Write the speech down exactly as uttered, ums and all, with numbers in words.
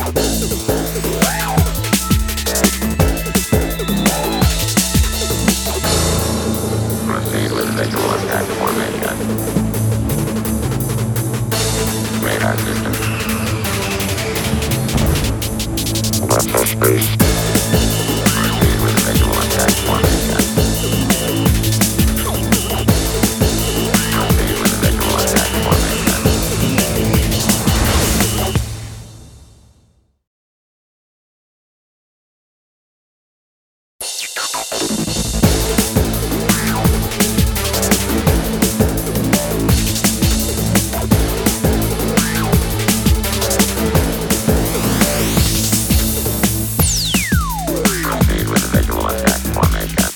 Proceed with visual attack formation. Radar system. Left of space. Proceed with visual attack formation. Proceed with visual attack formation. Proceed with visual attack formation.